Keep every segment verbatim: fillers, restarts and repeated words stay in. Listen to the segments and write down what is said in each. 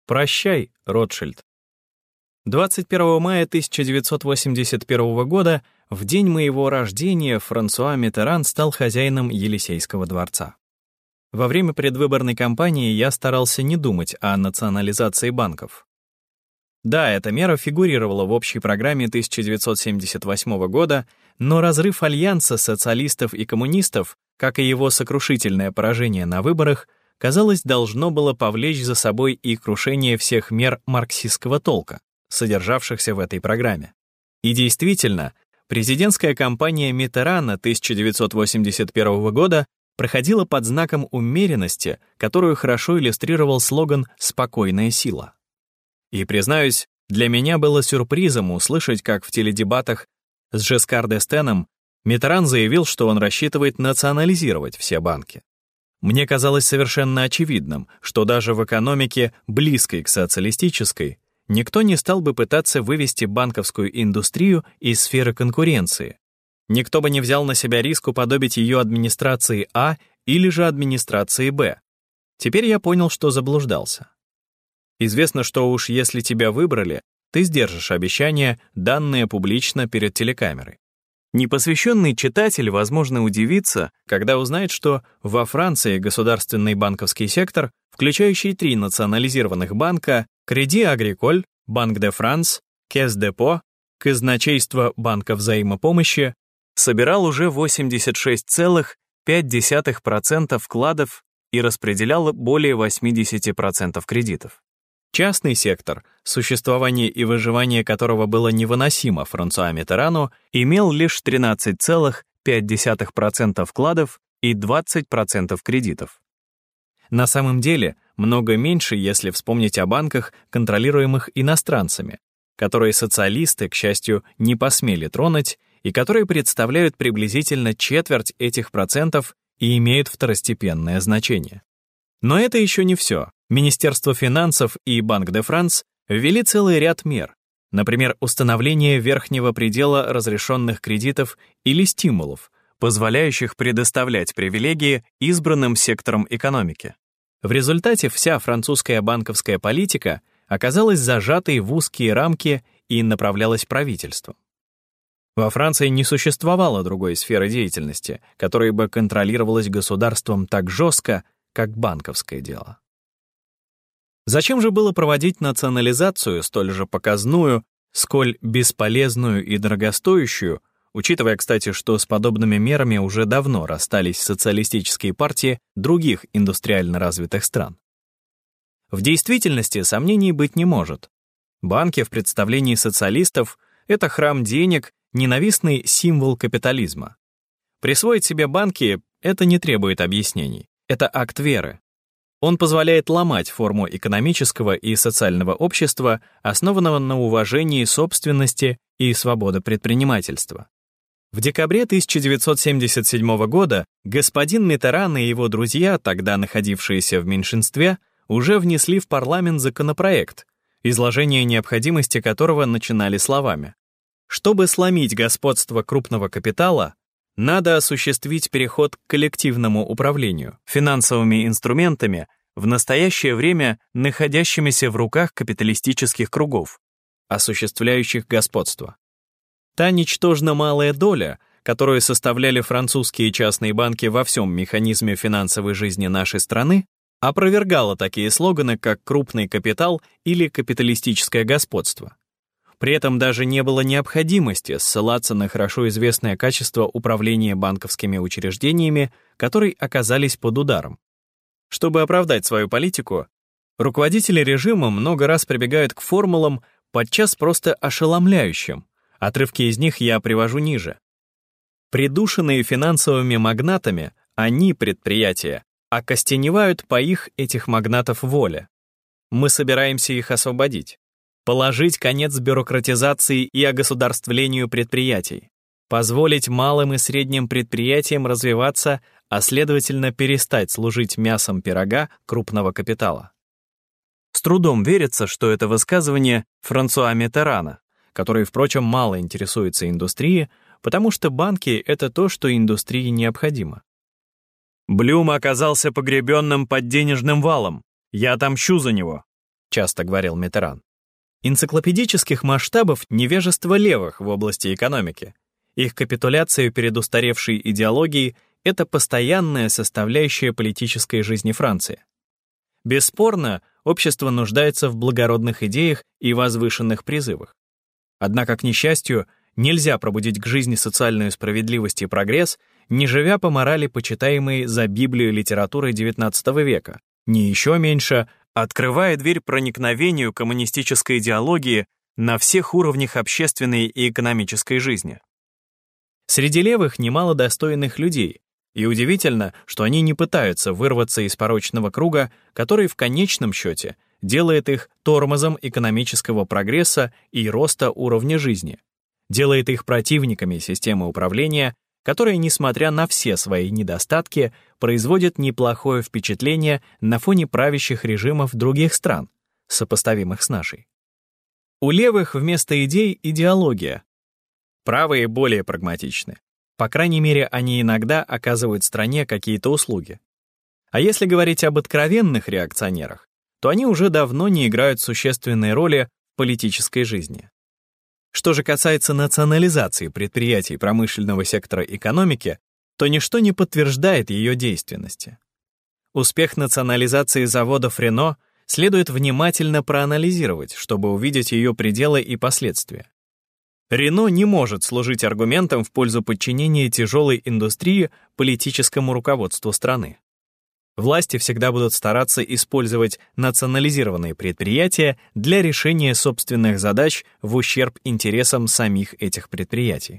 Прощай, Ротшильд. двадцать первого мая тысяча девятьсот восемьдесят первого года, в день моего рождения, Франсуа Миттеран стал хозяином Елисейского дворца. Во время предвыборной кампании я старался не думать о национализации банков. Да, эта мера фигурировала в общей программе тысяча девятьсот семьдесят восьмого года, но разрыв альянса социалистов и коммунистов, как и его сокрушительное поражение на выборах, казалось, должно было повлечь за собой и крушение всех мер марксистского толка, содержавшихся в этой программе. И действительно, президентская кампания Миттерана тысяча девятьсот восемьдесят первого года проходила под знаком умеренности, которую хорошо иллюстрировал слоган «Спокойная сила». И, признаюсь, для меня было сюрпризом услышать, как в теледебатах с Жескар д'Эстеном Миттеран заявил, что он рассчитывает национализировать все банки. Мне казалось совершенно очевидным, что даже в экономике, близкой к социалистической, никто не стал бы пытаться вывести банковскую индустрию из сферы конкуренции. Никто бы не взял на себя риск уподобить ее администрации А или же администрации Б. Теперь я понял, что заблуждался. Известно, что уж если тебя выбрали, ты сдержишь обещания, данные публично перед телекамерой. Непосвященный читатель, возможно, удивится, когда узнает, что во Франции государственный банковский сектор, включающий три национализированных банка Crédit Agricole, Банк де Франс, Caisse de Dépôt, казначейство банка взаимопомощи, собирал уже восемьдесят шесть целых пять десятых процента вкладов и распределял более восемьдесят процентов кредитов. Частный сектор, существование и выживание которого было невыносимо Франсуа Миттерану, имел лишь тринадцать целых пять десятых процента вкладов и двадцать процентов кредитов. На самом деле, много меньше, если вспомнить о банках, контролируемых иностранцами, которые социалисты, к счастью, не посмели тронуть, и которые представляют приблизительно четверть этих процентов и имеют второстепенное значение. Но это еще не все. Министерство финансов и Банк де Франс ввели целый ряд мер, например, установление верхнего предела разрешенных кредитов или стимулов, позволяющих предоставлять привилегии избранным секторам экономики. В результате вся французская банковская политика оказалась зажатой в узкие рамки и направлялась правительством. Во Франции не существовало другой сферы деятельности, которая бы контролировалась государством так жестко, как банковское дело. Зачем же было проводить национализацию, столь же показную, сколь бесполезную и дорогостоящую, учитывая, кстати, что с подобными мерами уже давно расстались социалистические партии других индустриально развитых стран? В действительности сомнений быть не может. Банки в представлении социалистов — это храм денег, ненавистный символ капитализма. Присвоить себе банки — это не требует объяснений. Это акт веры. Он позволяет ломать форму экономического и социального общества, основанного на уважении собственности и свободы предпринимательства. В декабре тысяча девятьсот семьдесят седьмого года господин Миттеран и его друзья, тогда находившиеся в меньшинстве, уже внесли в парламент законопроект, изложение необходимости которого начинали словами: «Чтобы сломить господство крупного капитала, надо осуществить переход к коллективному управлению финансовыми инструментами, в настоящее время находящимися в руках капиталистических кругов, осуществляющих господство». Та ничтожно малая доля, которую составляли французские частные банки во всем механизме финансовой жизни нашей страны, опровергала такие слоганы, как «крупный капитал» или «капиталистическое господство». При этом даже не было необходимости ссылаться на хорошо известное качество управления банковскими учреждениями, которые оказались под ударом. Чтобы оправдать свою политику, руководители режима много раз прибегают к формулам, подчас просто ошеломляющим. Отрывки из них я привожу ниже. Придушенные финансовыми магнатами, они, предприятия, окостеневают по их, этих магнатов, воле. Мы собираемся их освободить. Положить конец бюрократизации и огосударствлению предприятий. Позволить малым и средним предприятиям развиваться, а следовательно перестать служить мясом пирога крупного капитала. С трудом верится, что это высказывание Франсуа Миттерана, который, впрочем, мало интересуется индустрией, потому что банки — это то, что индустрии необходимо. Блюм оказался погребенным под денежным валом. Я отомщу за него. часто говорил Миттеран. Энциклопедических масштабов невежество левых в области экономики. Их капитуляция перед устаревшей идеологией — это постоянная составляющая политической жизни Франции. Бесспорно, общество нуждается в благородных идеях и возвышенных призывах. Однако, к несчастью, нельзя пробудить к жизни социальную справедливость и прогресс, не живя по морали, почитаемой за Библию литературой девятнадцатого века, не еще меньше, открывая дверь проникновению коммунистической идеологии на всех уровнях общественной и экономической жизни. Среди левых немало достойных людей, и удивительно, что они не пытаются вырваться из порочного круга, который в конечном счете делает их тормозом экономического прогресса и роста уровня жизни, делает их противниками системы управления, которая, несмотря на все свои недостатки, производит неплохое впечатление на фоне правящих режимов других стран, сопоставимых с нашей. У левых вместо идей идеология. Правые более прагматичны. По крайней мере, они иногда оказывают стране какие-то услуги. А если говорить об откровенных реакционерах, то они уже давно не играют существенной роли в политической жизни. Что же касается национализации предприятий промышленного сектора экономики, то ничто не подтверждает ее действенности. Успех национализации заводов Рено следует внимательно проанализировать, чтобы увидеть ее пределы и последствия. Рено не может служить аргументом в пользу подчинения тяжелой индустрии политическому руководству страны. Власти всегда будут стараться использовать национализированные предприятия для решения собственных задач в ущерб интересам самих этих предприятий.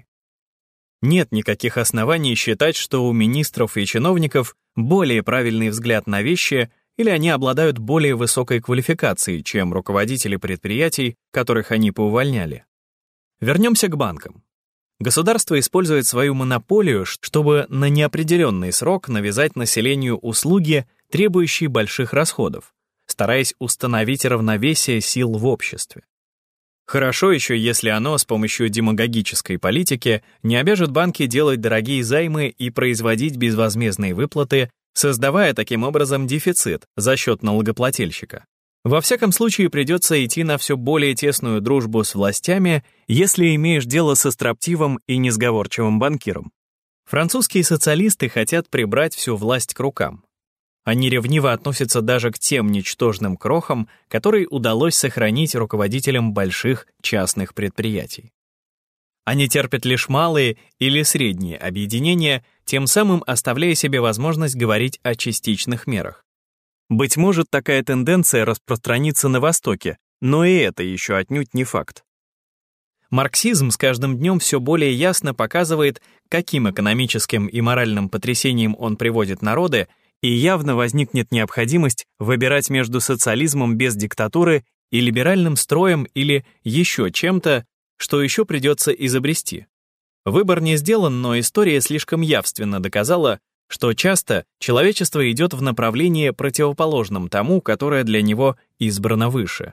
Нет никаких оснований считать, что у министров и чиновников более правильный взгляд на вещи или они обладают более высокой квалификацией, чем руководители предприятий, которых они поувольняли. Вернемся к банкам. Государство использует свою монополию, чтобы на неопределенный срок навязать населению услуги, требующие больших расходов, стараясь установить равновесие сил в обществе. Хорошо еще, если оно с помощью демагогической политики не обяжет банки делать дорогие займы и производить безвозмездные выплаты, создавая таким образом дефицит за счет налогоплательщика. Во всяком случае, придется идти на все более тесную дружбу с властями, если имеешь дело со строптивым и несговорчивым банкиром. Французские социалисты хотят прибрать всю власть к рукам. Они ревниво относятся даже к тем ничтожным крохам, которые удалось сохранить руководителям больших частных предприятий. Они терпят лишь малые или средние объединения, тем самым оставляя себе возможность говорить о частичных мерах. Быть может, такая тенденция распространится на Востоке, но и это еще отнюдь не факт. Марксизм с каждым днем все более ясно показывает, каким экономическим и моральным потрясением он приводит народы, и явно возникнет необходимость выбирать между социализмом без диктатуры и либеральным строем или еще чем-то, что еще придется изобрести. Выбор не сделан, но история слишком явственно доказала, что часто человечество идет в направлении противоположном тому, которое для него избрано выше.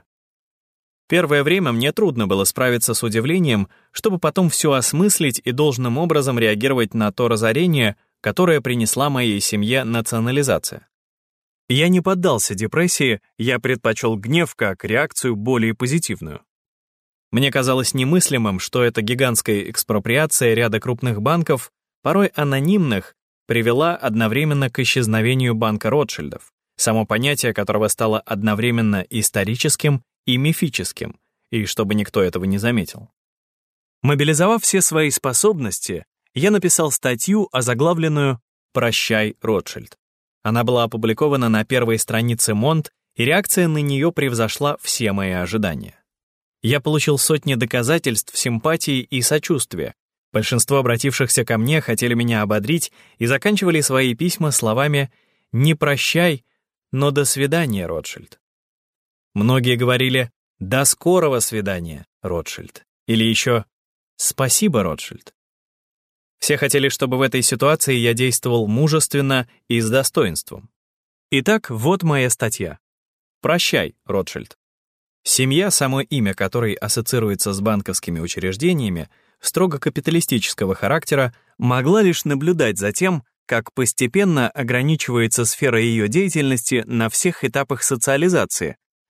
Первое время мне трудно было справиться с удивлением, чтобы потом все осмыслить и должным образом реагировать на то разорение, которое принесла моей семье национализация. Я не поддался депрессии, я предпочел гнев как реакцию более позитивную. Мне казалось немыслимым, что эта гигантская экспроприация ряда крупных банков, порой анонимных, привела одновременно к исчезновению банка Ротшильдов, само понятие которого стало одновременно историческим и мифическим, и чтобы никто этого не заметил. Мобилизовав все свои способности, я написал статью, озаглавленную «Прощай, Ротшильд». Она была опубликована на первой странице Монт, и реакция на нее превзошла все мои ожидания. Я получил сотни доказательств симпатии и сочувствия. Большинство обратившихся ко мне хотели меня ободрить и заканчивали свои письма словами «Не прощай, но до свидания, Ротшильд». Многие говорили «До скорого свидания, Ротшильд» или еще «Спасибо, Ротшильд». Все хотели, чтобы в этой ситуации я действовал мужественно и с достоинством. Итак, вот моя статья. «Прощай, Ротшильд». Семья, само имя которой ассоциируется с банковскими учреждениями, строго капиталистического характера, могла лишь наблюдать за тем, как постепенно ограничивается сфера ее деятельности на всех этапах социализации,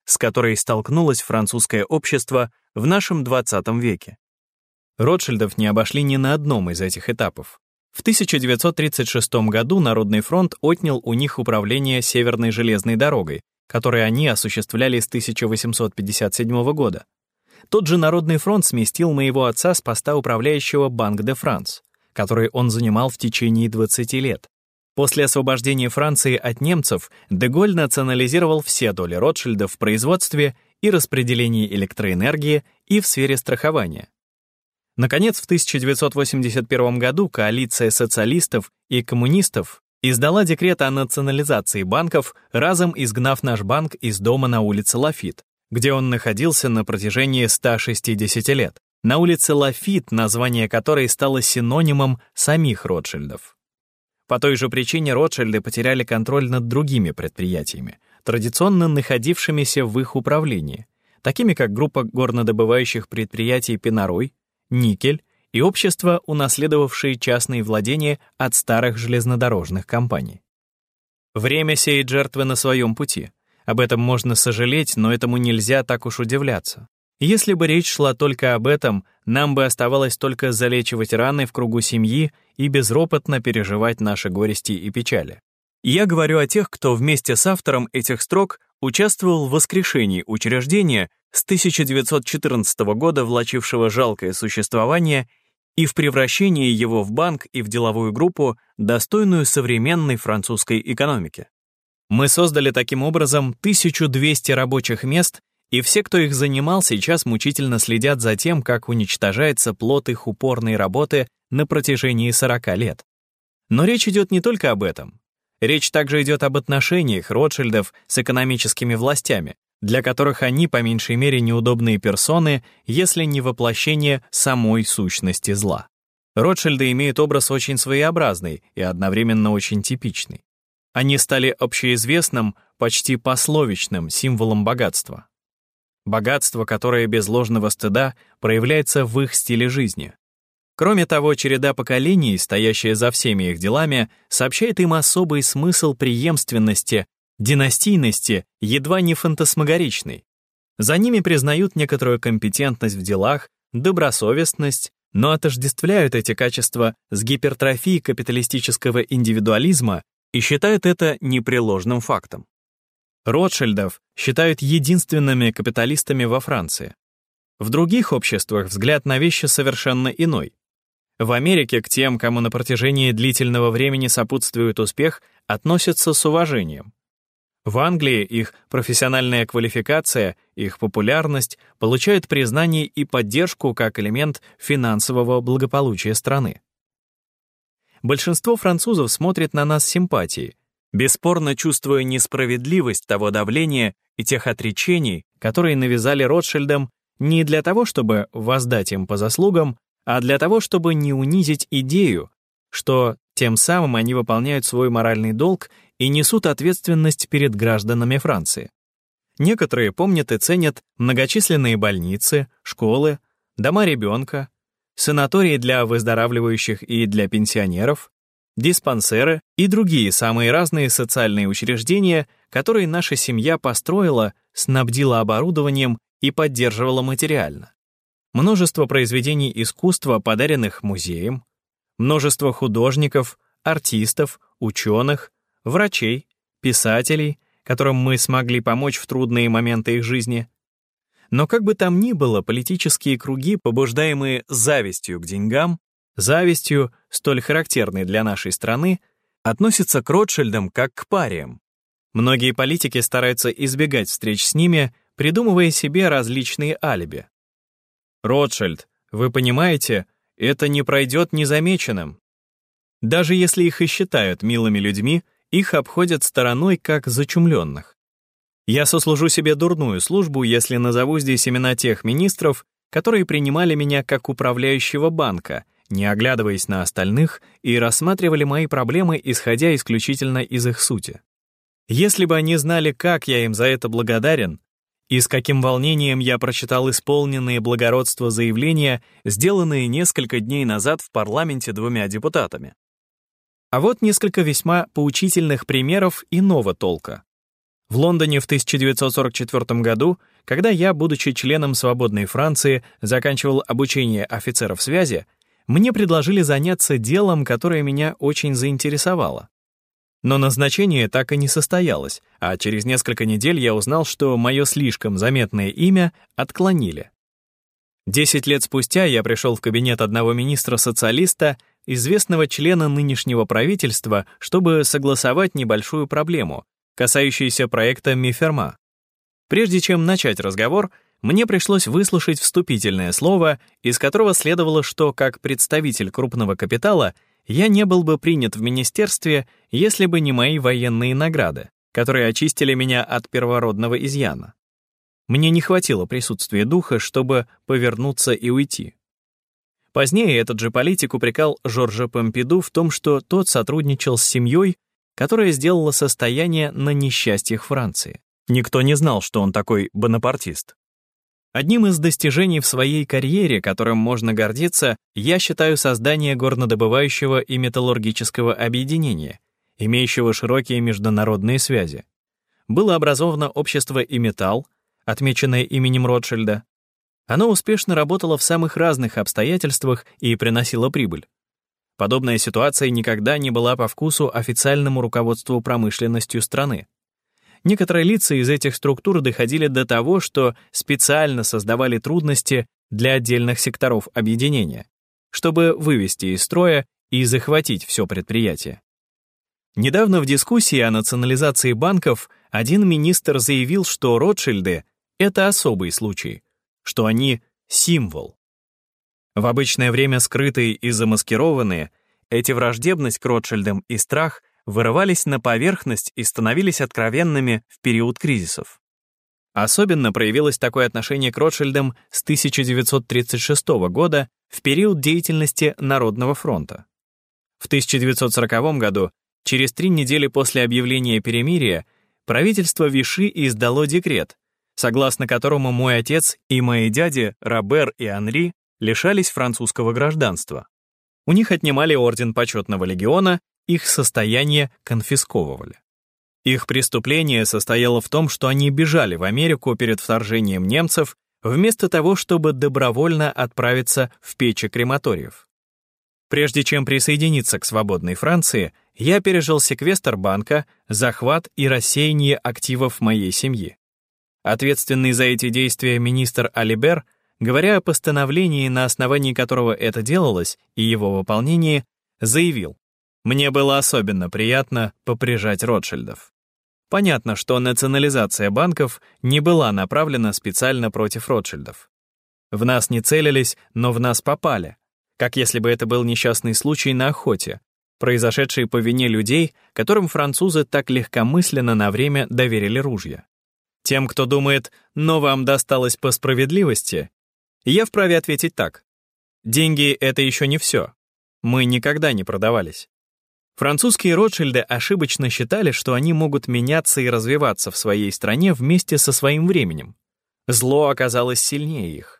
с которой столкнулось французское общество в нашем двадцатом веке. Ротшильдов не обошли ни на одном из этих этапов. В тысяча девятьсот тридцать шестом году Народный фронт отнял у них управление Северной железной дорогой, которое они осуществляли с тысяча восемьсот пятьдесят седьмого года. Тот же Народный фронт сместил моего отца с поста управляющего Банк де Франс, который он занимал в течение двадцати лет. После освобождения Франции от немцев де-Голь национализировал все доли Ротшильдов в производстве и распределении электроэнергии и в сфере страхования. Наконец, в тысяча девятьсот восемьдесят первом году коалиция социалистов и коммунистов издала декрет о национализации банков, разом изгнав наш банк из дома на улице Лафит, где он находился на протяжении ста шестидесяти лет. На улице Лафит, название которой стало синонимом самих Ротшильдов. По той же причине Ротшильды потеряли контроль над другими предприятиями, традиционно находившимися в их управлении, такими как группа горнодобывающих предприятий «Пенарой», «Никель» и общества, унаследовавшие частные владения от старых железнодорожных компаний. Время сеет жертвы на своем пути. Об этом можно сожалеть, но этому нельзя так уж удивляться. Если бы речь шла только об этом, нам бы оставалось только залечивать раны в кругу семьи и безропотно переживать наши горести и печали. Я говорю о тех, кто вместе с автором этих строк участвовал в воскрешении учреждения с тысяча девятьсот четырнадцатого года, влачившего жалкое существование, и в превращении его в банк и в деловую группу, достойную современной французской экономики. Мы создали таким образом тысячу двести рабочих мест, и все, кто их занимал, сейчас мучительно следят за тем, как уничтожается плод их упорной работы на протяжении сорока лет. Но речь идет не только об этом. Речь также идет об отношениях Ротшильдов с экономическими властями, для которых они, по меньшей мере, неудобные персоны, если не воплощение самой сущности зла. Ротшильды имеют образ очень своеобразный и одновременно очень типичный. Они стали общеизвестным, почти пословичным символом богатства. Богатство, которое без ложного стыда проявляется в их стиле жизни. Кроме того, череда поколений, стоящая за всеми их делами, сообщает им особый смысл преемственности, династийности, едва не фантасмагоричной. За ними признают некоторую компетентность в делах, добросовестность, но отождествляют эти качества с гипертрофией капиталистического индивидуализма и считают это непреложным фактом. Ротшильдов считают единственными капиталистами во Франции. В других обществах взгляд на вещи совершенно иной. В Америке к тем, кому на протяжении длительного времени сопутствует успех, относятся с уважением. В Англии их профессиональная квалификация, их популярность получают признание и поддержку как элемент финансового благополучия страны. Большинство французов смотрит на нас с симпатией, бесспорно чувствуя несправедливость того давления и тех отречений, которые навязали Ротшильдам не для того, чтобы воздать им по заслугам, а для того, чтобы не унизить идею, что тем самым они выполняют свой моральный долг и несут ответственность перед гражданами Франции. Некоторые помнят и ценят многочисленные больницы, школы, дома ребенка, санатории для выздоравливающих и для пенсионеров, диспансеры и другие самые разные социальные учреждения, которые наша семья построила, снабдила оборудованием и поддерживала материально. Множество произведений искусства, подаренных музеям, множество художников, артистов, ученых, врачей, писателей, которым мы смогли помочь в трудные моменты их жизни. Но как бы там ни было, политические круги, побуждаемые завистью к деньгам, завистью, столь характерной для нашей страны, относятся к Ротшильдам как к париям. Многие политики стараются избегать встреч с ними, придумывая себе различные алиби. Ротшильд, вы понимаете, это не пройдет незамеченным. Даже если их и считают милыми людьми, их обходят стороной как зачумленных. Я сослужу себе дурную службу, если назову здесь имена тех министров, которые принимали меня как управляющего банка, не оглядываясь на остальных, и рассматривали мои проблемы, исходя исключительно из их сути. Если бы они знали, как я им за это благодарен, и с каким волнением я прочитал исполненные благородства заявления, сделанные несколько дней назад в парламенте двумя депутатами. А вот несколько весьма поучительных примеров иного толка. В Лондоне в тысяча девятьсот сорок четвёртом году, когда я, будучи членом «Свободной Франции», заканчивал обучение офицеров связи, мне предложили заняться делом, которое меня очень заинтересовало. Но назначение так и не состоялось, а через несколько недель я узнал, что мое слишком заметное имя отклонили. Десять лет спустя я пришел в кабинет одного министра-социалиста, известного члена нынешнего правительства, чтобы согласовать небольшую проблему, касающуюся проекта Ми-Ферма. Прежде чем начать разговор, мне пришлось выслушать вступительное слово, из которого следовало, что как представитель крупного капитала я не был бы принят в министерстве, если бы не мои военные награды, которые очистили меня от первородного изъяна. Мне не хватило присутствия духа, чтобы повернуться и уйти. Позднее этот же политик упрекал Жоржа Помпиду в том, что тот сотрудничал с семьей, которая сделала состояние на несчастьях Франции. Никто не знал, что он такой бонапартист. Одним из достижений в своей карьере, которым можно гордиться, я считаю создание горнодобывающего и металлургического объединения, имеющего широкие международные связи. Было образовано общество «Иметалл», отмеченное именем Ротшильда. Оно успешно работало в самых разных обстоятельствах и приносило прибыль. Подобная ситуация никогда не была по вкусу официальному руководству промышленностью страны. Некоторые лица из этих структур доходили до того, что специально создавали трудности для отдельных секторов объединения, чтобы вывести из строя и захватить все предприятие. Недавно в дискуссии о национализации банков один министр заявил, что Ротшильды — это особый случай, что они — символ. В обычное время скрытые и замаскированные, эти враждебность к Ротшильдам и страх вырывались на поверхность и становились откровенными в период кризисов. Особенно проявилось такое отношение к Ротшильдам с тысяча девятьсот тридцать шестого года в период деятельности Народного фронта. В тысяча девятьсот сороковом году, через три недели после объявления перемирия, правительство Виши издало декрет, согласно которому мой отец и мои дяди Робер и Анри лишались французского гражданства. У них отнимали орден почетного легиона, их состояние конфисковывали. Их преступление состояло в том, что они бежали в Америку перед вторжением немцев, вместо того, чтобы добровольно отправиться в печи крематориев. Прежде чем присоединиться к свободной Франции, я пережил секвестр банка, захват и рассеяние активов моей семьи. Ответственный за эти действия министр Алибер, говоря о постановлении, на основании которого это делалось, и его выполнении, заявил: «Мне было особенно приятно поприжать Ротшильдов». Понятно, что национализация банков не была направлена специально против Ротшильдов. В нас не целились, но в нас попали, как если бы это был несчастный случай на охоте, произошедший по вине людей, которым французы так легкомысленно на время доверили ружья. Тем, кто думает, но вам досталось по справедливости, я вправе ответить так: деньги — это еще не все. Мы никогда не продавались. Французские Ротшильды ошибочно считали, что они могут меняться и развиваться в своей стране вместе со своим временем. Зло оказалось сильнее их.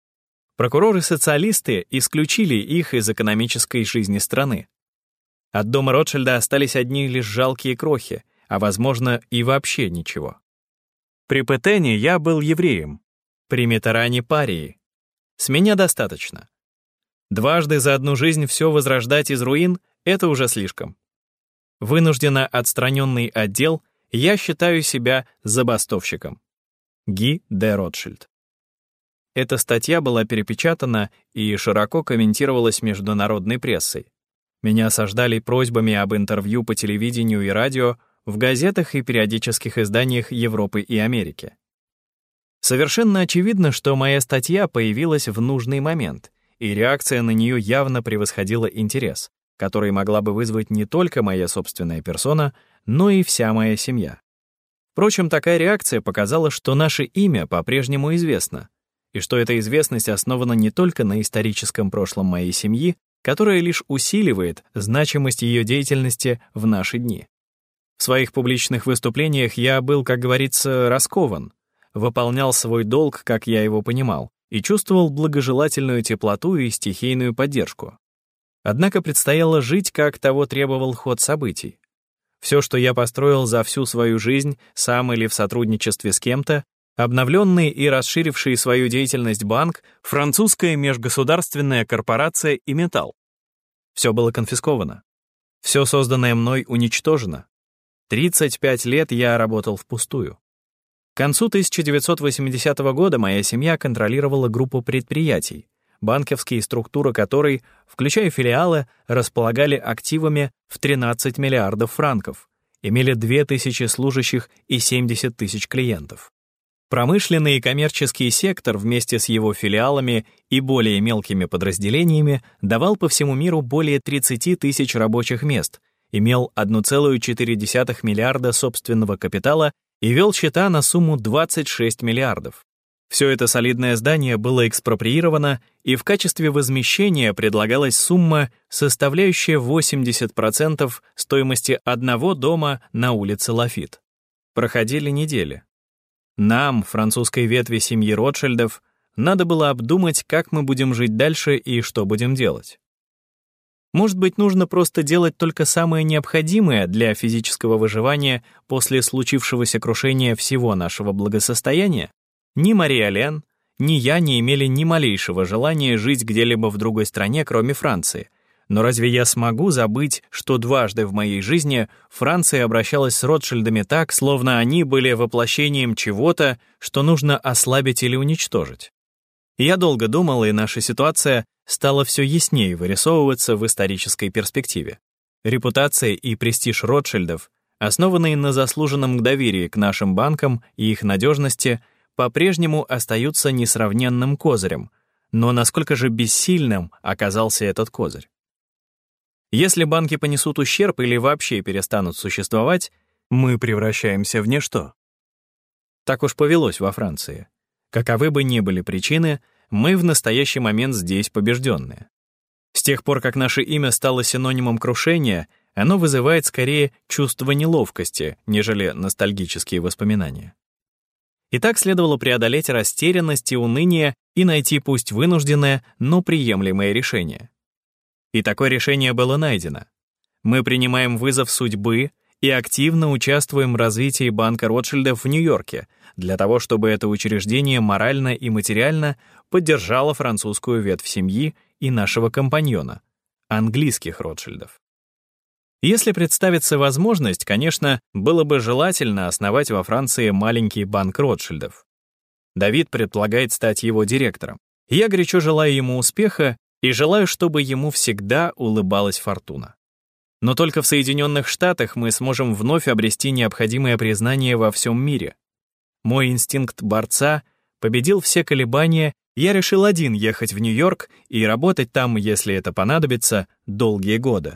Прокуроры-социалисты исключили их из экономической жизни страны. От дома Ротшильда остались одни лишь жалкие крохи, а, возможно, и вообще ничего. При Петене я был евреем, при Миттеране — парией. С меня достаточно. Дважды за одну жизнь все возрождать из руин — это уже слишком. Вынужденно отстраненный отдел, я считаю себя забастовщиком. Ги де Ротшильд. Эта статья была перепечатана и широко комментировалась международной прессой. Меня осаждали просьбами об интервью по телевидению и радио, в газетах и периодических изданиях Европы и Америки. Совершенно очевидно, что моя статья появилась в нужный момент, и реакция на нее явно превосходила интерес, который могла бы вызвать не только моя собственная персона, но и вся моя семья. Впрочем, такая реакция показала, что наше имя по-прежнему известно, и что эта известность основана не только на историческом прошлом моей семьи, которая лишь усиливает значимость ее деятельности в наши дни. В своих публичных выступлениях я был, как говорится, раскован, выполнял свой долг, как я его понимал, и чувствовал благожелательную теплоту и стихийную поддержку. Однако предстояло жить, как того требовал ход событий. Все, что я построил за всю свою жизнь, сам или в сотрудничестве с кем-то, обновленный и расширивший свою деятельность банк, французская межгосударственная корпорация и металл. Все было конфисковано. Все созданное мной уничтожено. тридцать пять лет я работал впустую. К концу тысяча девятьсот восьмидесятого года моя семья контролировала группу предприятий, банковские структуры которой, включая филиалы, располагали активами в тринадцать миллиардов франков, имели две тысячи служащих и семьдесят тысяч клиентов. Промышленный и коммерческий сектор вместе с его филиалами и более мелкими подразделениями давал по всему миру более тридцати тысяч рабочих мест, имел одна целая четыре десятых миллиарда собственного капитала и вел счета на сумму двадцать шесть миллиардов. Все это солидное здание было экспроприировано, и в качестве возмещения предлагалась сумма, составляющая восемьдесят процентов стоимости одного дома на улице Лафит. Проходили недели. Нам, французской ветви семьи Ротшильдов, надо было обдумать, как мы будем жить дальше и что будем делать. Может быть, нужно просто делать только самое необходимое для физического выживания после случившегося крушения всего нашего благосостояния? Ни Мария Лен, ни я не имели ни малейшего желания жить где-либо в другой стране, кроме Франции. Но разве я смогу забыть, что дважды в моей жизни Франция обращалась с Ротшильдами так, словно они были воплощением чего-то, что нужно ослабить или уничтожить? Я долго думал, и наша ситуация стала все яснее вырисовываться в исторической перспективе. Репутация и престиж Ротшильдов, основанные на заслуженном доверии к нашим банкам и их надежности, по-прежнему остаются несравненным козырем, но насколько же бессильным оказался этот козырь? Если банки понесут ущерб или вообще перестанут существовать, мы превращаемся в ничто. Так уж повелось во Франции. Каковы бы ни были причины, мы в настоящий момент здесь побежденные. С тех пор, как наше имя стало синонимом крушения, оно вызывает скорее чувство неловкости, нежели ностальгические воспоминания. И так следовало преодолеть растерянность и уныние и найти пусть вынужденное, но приемлемое решение. И такое решение было найдено. Мы принимаем вызов судьбы и активно участвуем в развитии банка Ротшильдов в Нью-Йорке для того, чтобы это учреждение морально и материально поддержало французскую ветвь семьи и нашего компаньона, английских Ротшильдов. Если представится возможность, конечно, было бы желательно основать во Франции маленький банк Ротшильдов. Давид предполагает стать его директором. Я горячо желаю ему успеха и желаю, чтобы ему всегда улыбалась фортуна. Но только в Соединенных Штатах мы сможем вновь обрести необходимое признание во всем мире. Мой инстинкт борца победил все колебания, я решил один ехать в Нью-Йорк и работать там, если это понадобится, долгие годы.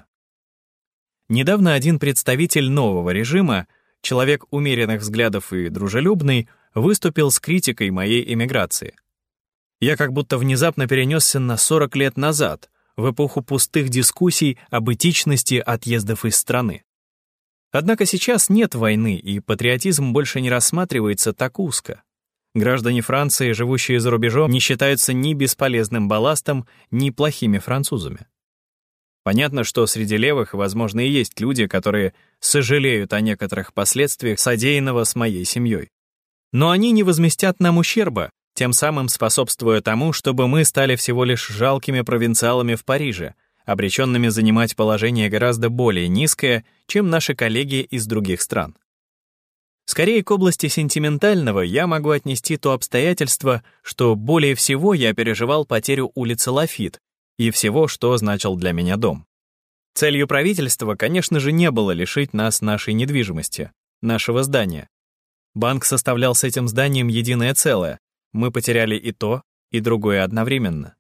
Недавно один представитель нового режима, человек умеренных взглядов и дружелюбный, выступил с критикой моей эмиграции. Я как будто внезапно перенесся на сорок лет назад, в эпоху пустых дискуссий об этичности отъездов из страны. Однако сейчас нет войны, и патриотизм больше не рассматривается так узко. Граждане Франции, живущие за рубежом, не считаются ни бесполезным балластом, ни плохими французами. Понятно, что среди левых, возможно, и есть люди, которые сожалеют о некоторых последствиях содеянного с моей семьей. Но они не возместят нам ущерба, тем самым способствуя тому, чтобы мы стали всего лишь жалкими провинциалами в Париже, обреченными занимать положение гораздо более низкое, чем наши коллеги из других стран. Скорее, к области сентиментального я могу отнести то обстоятельство, что более всего я переживал потерю улицы Лафит и всего, что значил для меня дом. Целью правительства, конечно же, не было лишить нас нашей недвижимости, нашего здания. Банк составлял с этим зданием единое целое. Мы потеряли и то, и другое одновременно.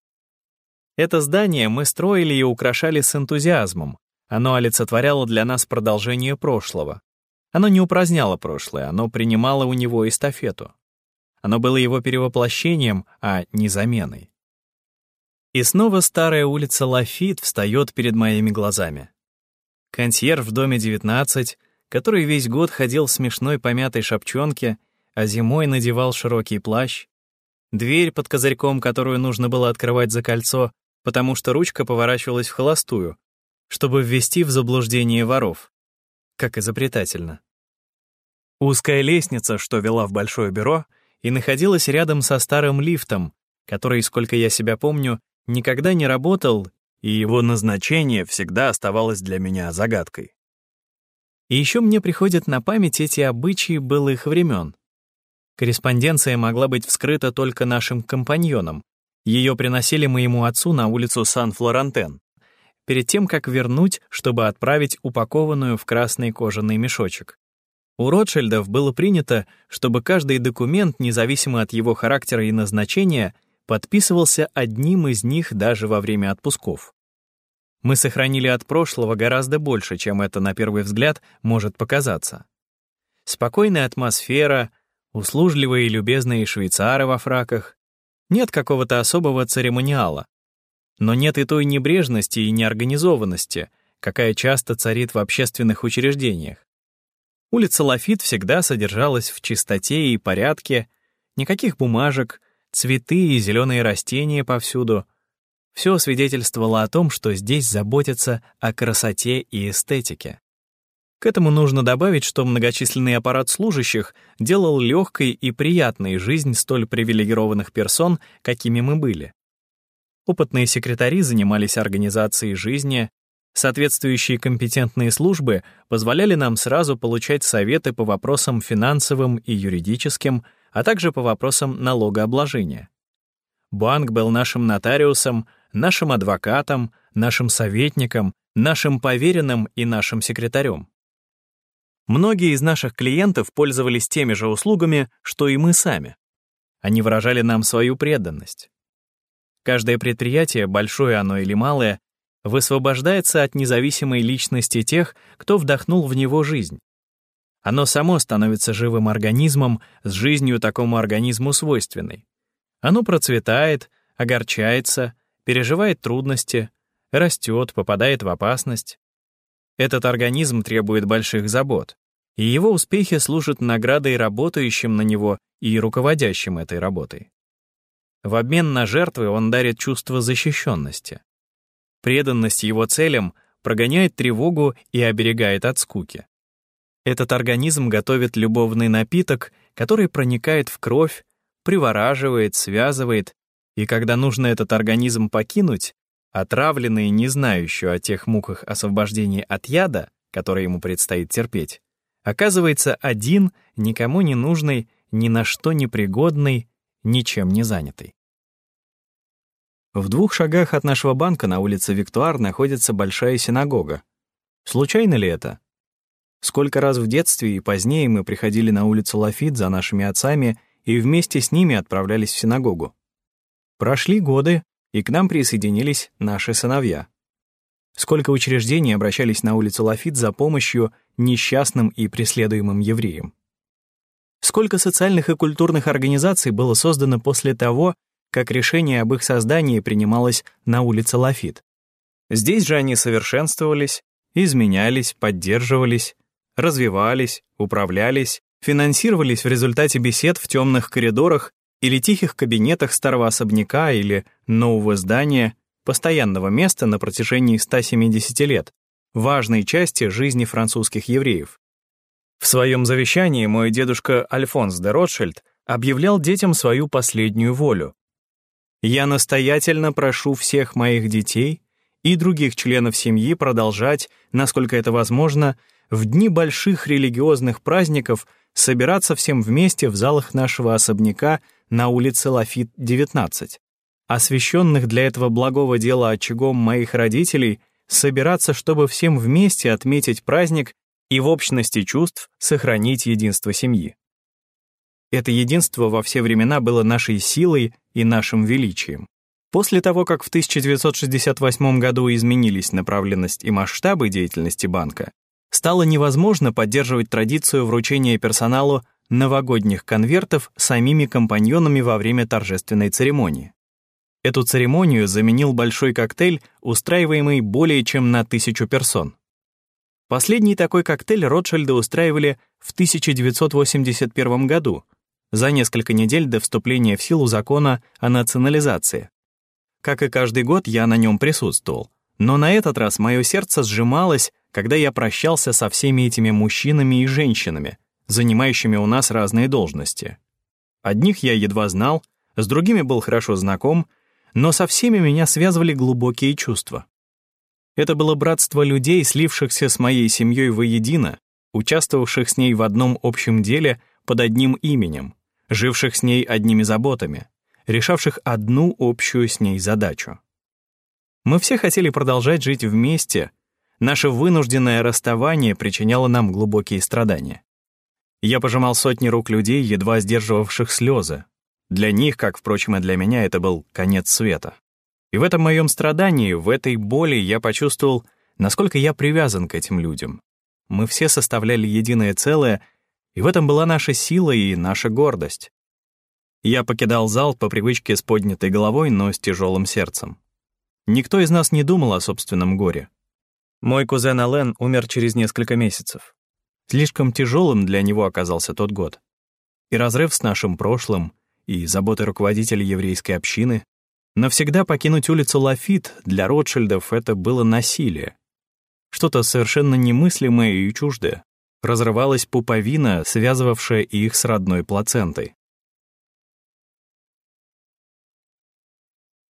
Это здание мы строили и украшали с энтузиазмом. Оно олицетворяло для нас продолжение прошлого. Оно не упраздняло прошлое, оно принимало у него эстафету. Оно было его перевоплощением, а не заменой. И снова старая улица Лафит встает перед моими глазами. Консьерж в доме девятнадцать, который весь год ходил в смешной помятой шапчонке, а зимой надевал широкий плащ, дверь под козырьком, которую нужно было открывать за кольцо, потому что ручка поворачивалась в холостую, чтобы ввести в заблуждение воров. Как изобретательно. Узкая лестница, что вела в большое бюро, и находилась рядом со старым лифтом, который, сколько я себя помню, никогда не работал, и его назначение всегда оставалось для меня загадкой. И еще мне приходят на память эти обычаи былых времен. Корреспонденция могла быть вскрыта только нашим компаньонам. Ее приносили моему отцу на улицу Сан-Флорантен, перед тем, как вернуть, чтобы отправить упакованную в красный кожаный мешочек. У Ротшильдов было принято, чтобы каждый документ, независимо от его характера и назначения, подписывался одним из них даже во время отпусков. Мы сохранили от прошлого гораздо больше, чем это на первый взгляд может показаться. Спокойная атмосфера, услужливые и любезные швейцары во фраках. Нет какого-то особого церемониала. Но нет и той небрежности и неорганизованности, какая часто царит в общественных учреждениях. Улица Лафит всегда содержалась в чистоте и порядке, никаких бумажек, цветы и зеленые растения повсюду. Все свидетельствовало о том, что здесь заботятся о красоте и эстетике. К этому нужно добавить, что многочисленный аппарат служащих делал легкой и приятной жизнь столь привилегированных персон, какими мы были. Опытные секретари занимались организацией жизни, соответствующие компетентные службы позволяли нам сразу получать советы по вопросам финансовым и юридическим, а также по вопросам налогообложения. Банк был нашим нотариусом, нашим адвокатом, нашим советником, нашим поверенным и нашим секретарем. Многие из наших клиентов пользовались теми же услугами, что и мы сами. Они выражали нам свою преданность. Каждое предприятие, большое оно или малое, высвобождается от независимой личности тех, кто вдохнул в него жизнь. Оно само становится живым организмом с жизнью такому организму свойственной. Оно процветает, огорчается, переживает трудности, растет, попадает в опасность. Этот организм требует больших забот, и его успехи служат наградой работающим на него и руководящим этой работой. В обмен на жертвы он дарит чувство защищенности. Преданность его целям прогоняет тревогу и оберегает от скуки. Этот организм готовит любовный напиток, который проникает в кровь, привораживает, связывает, и когда нужно этот организм покинуть, отравленный, не знающий о тех муках освобождения от яда, который ему предстоит терпеть, оказывается один, никому не нужный, ни на что не пригодный, ничем не занятый. В двух шагах от нашего банка на улице Виктуар находится большая синагога. Случайно ли это? Сколько раз в детстве и позднее мы приходили на улицу Лафит за нашими отцами и вместе с ними отправлялись в синагогу. Прошли годы, и к нам присоединились наши сыновья. Сколько учреждений обращались на улицу Лафит за помощью несчастным и преследуемым евреям. Сколько социальных и культурных организаций было создано после того, как решение об их создании принималось на улице Лафит. Здесь же они совершенствовались, изменялись, поддерживались, развивались, управлялись, финансировались в результате бесед в темных коридорах или тихих кабинетах старого особняка или нового здания, постоянного места на протяжении ста семидесяти лет, важной части жизни французских евреев. В своем завещании мой дедушка Альфонс де Ротшильд объявлял детям свою последнюю волю. «Я настоятельно прошу всех моих детей и других членов семьи продолжать, насколько это возможно, в дни больших религиозных праздников собираться всем вместе в залах нашего особняка на улице Лафит, девятнадцать, освященных для этого благого дела очагом моих родителей, собираться, чтобы всем вместе отметить праздник и в общности чувств сохранить единство семьи». Это единство во все времена было нашей силой и нашим величием. После того, как в тысяча девятьсот шестьдесят восьмом году изменились направленность и масштабы деятельности банка, стало невозможно поддерживать традицию вручения персоналу новогодних конвертов самими компаньонами во время торжественной церемонии. Эту церемонию заменил большой коктейль, устраиваемый более чем на тысячу персон. Последний такой коктейль Ротшильды устраивали в тысяча девятьсот восемьдесят первом году, за несколько недель до вступления в силу закона о национализации. Как и каждый год, я на нем присутствовал, но на этот раз мое сердце сжималось, когда я прощался со всеми этими мужчинами и женщинами, занимающими у нас разные должности. Одних я едва знал, с другими был хорошо знаком, но со всеми меня связывали глубокие чувства. Это было братство людей, слившихся с моей семьей воедино, участвовавших с ней в одном общем деле под одним именем, живших с ней одними заботами, решавших одну общую с ней задачу. Мы все хотели продолжать жить вместе, наше вынужденное расставание причиняло нам глубокие страдания. Я пожимал сотни рук людей, едва сдерживавших слезы. Для них, как, впрочем, и для меня, это был конец света. И в этом моем страдании, в этой боли я почувствовал, насколько я привязан к этим людям. Мы все составляли единое целое, и в этом была наша сила и наша гордость. Я покидал зал по привычке с поднятой головой, но с тяжелым сердцем. Никто из нас не думал о собственном горе. Мой кузен Ален умер через несколько месяцев. Слишком тяжелым для него оказался тот год. И разрыв с нашим прошлым, и заботы руководителя еврейской общины. Навсегда покинуть улицу Лафит для Ротшильдов — это было насилие. Что-то совершенно немыслимое и чуждое. Разрывалась пуповина, связывавшая их с родной плацентой.